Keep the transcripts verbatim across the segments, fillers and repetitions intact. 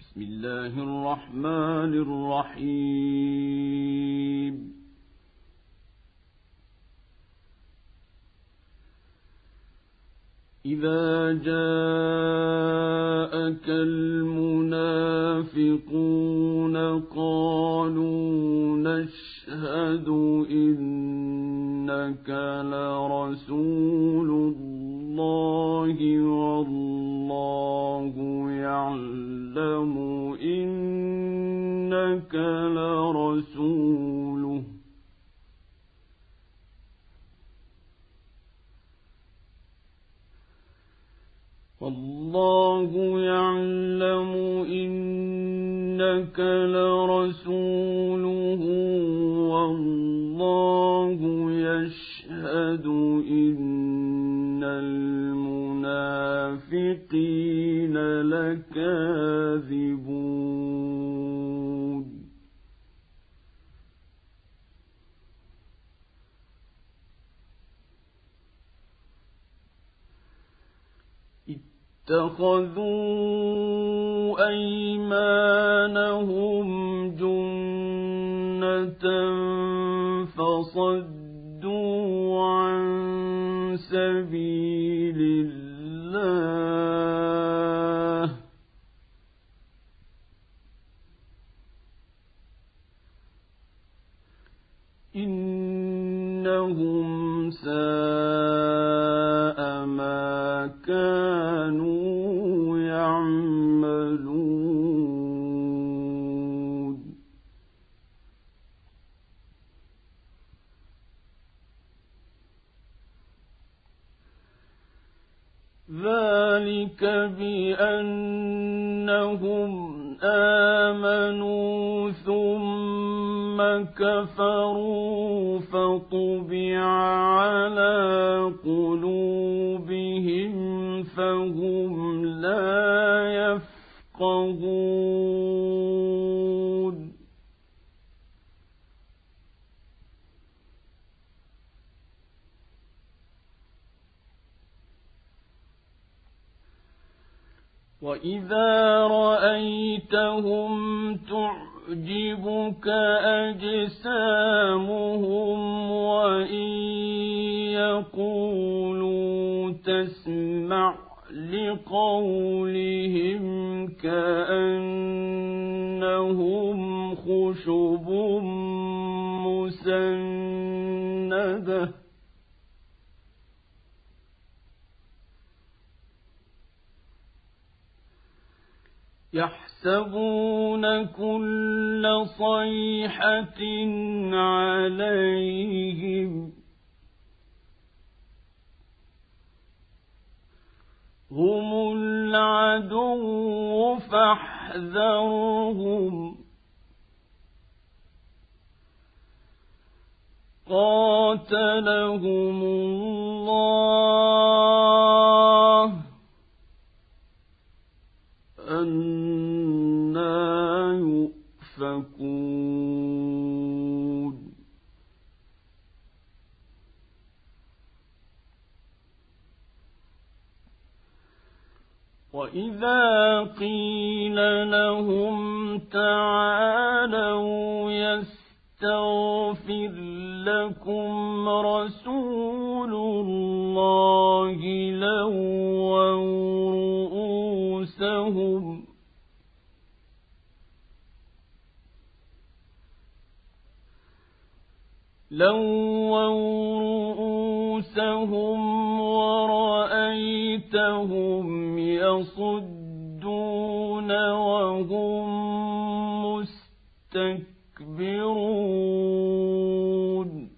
بسم الله الرحمن الرحيم إذا جاءك المنافقون قالوا نشهد إنك لرسول الله والله يعلم إنك لرسوله والله يعلم إنك لرسوله والله يشهد إن المنافقين لكاذبون اتخذوا أيمانهم جنة فصدوا عن سبيل الله إنهم ساء ما كانوا يعملون ذلك بأنهم آمنوا ثم كفروا فطبع على قلوبهم فهم لا يفقهون وإذا رأيتهم تعجبك أجسامهم وإن يقولوا تسمع لقولهم كأنهم خشب مسندة يحسبون كل صيحة عليهم هم العدو فاحذرهم قاتلهم الله أنى يؤفكون وإذا قيل لهم تعالوا يستغفر لكم رسول الله لووا رؤوسهم لووا رؤوسهم ورأيتهم يصدون وهم مستكبرون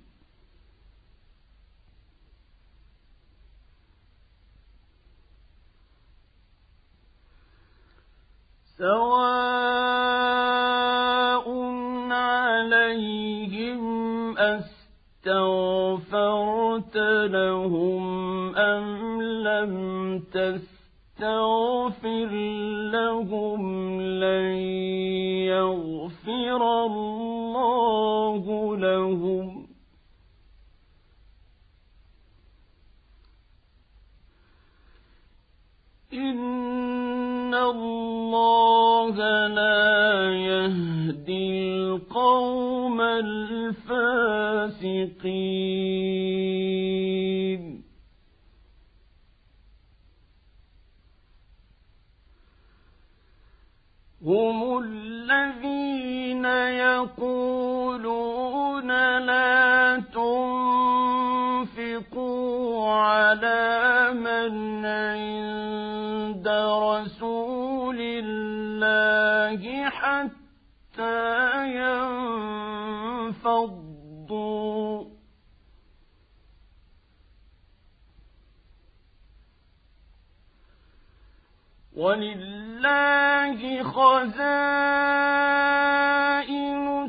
سواء عليهم أستغفرت لهم أم لم تستغفر لهم لن يغفر الله لهم إن الله الله لا يهدي القوم الفاسقين هم الذين يقولون لا تنفقوا على من عند رسول الله حتى ينفضوا ولله خزائن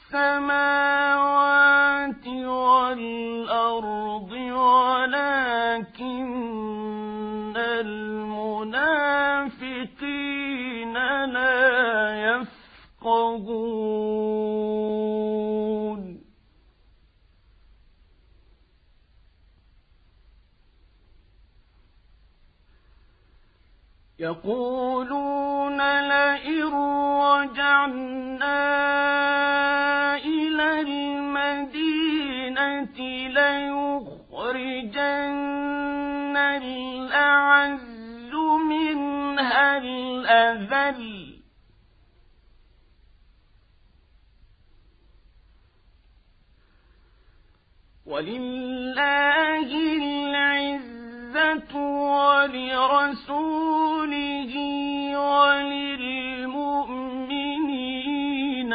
السماوات والأرض ولكن المنافقين لا يفقهون يقولون لئن رجعنا إلى المدينة ليخرجن الأعز منها الأذل ولله العزة ولرسوله وللمؤمنين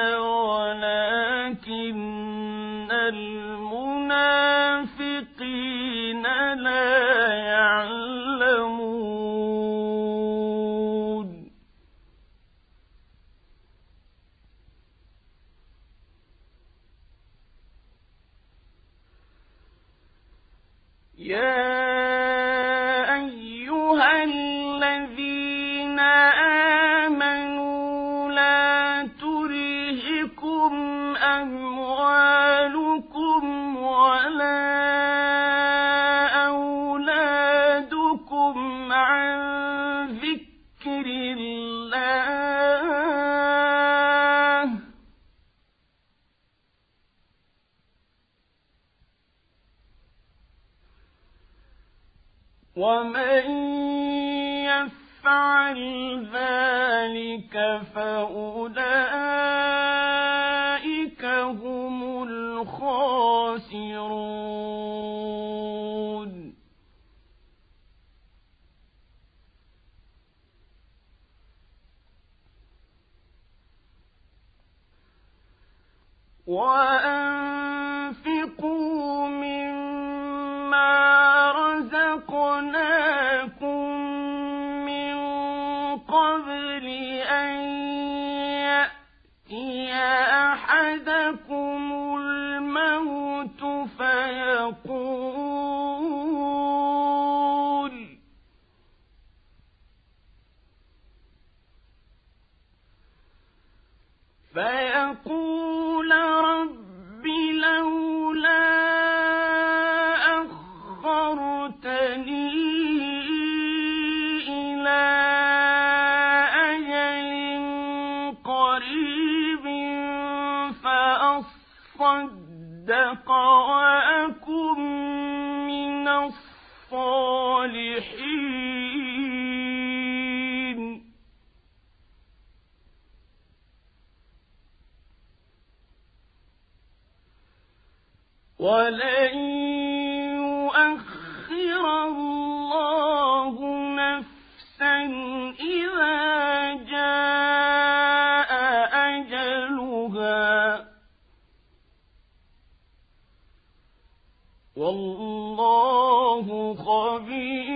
ولكن المنافقين لا يعلمون يا أيها الذين آمنوا لا تلهكم أموالكم ولا أولادكم عن ذكر الله ومن يفعل ذلك فأولئك هم الخاسرون وأنفقوا مما رزقناكم من قبل أن يأتي أحدكم الموت فيقول فيقول رب لولا أخرتني إلى أجل قريب فأصدق وأكن من الصالحين ولن يؤخر الله نفسا إذا جاء أجلها والله خبير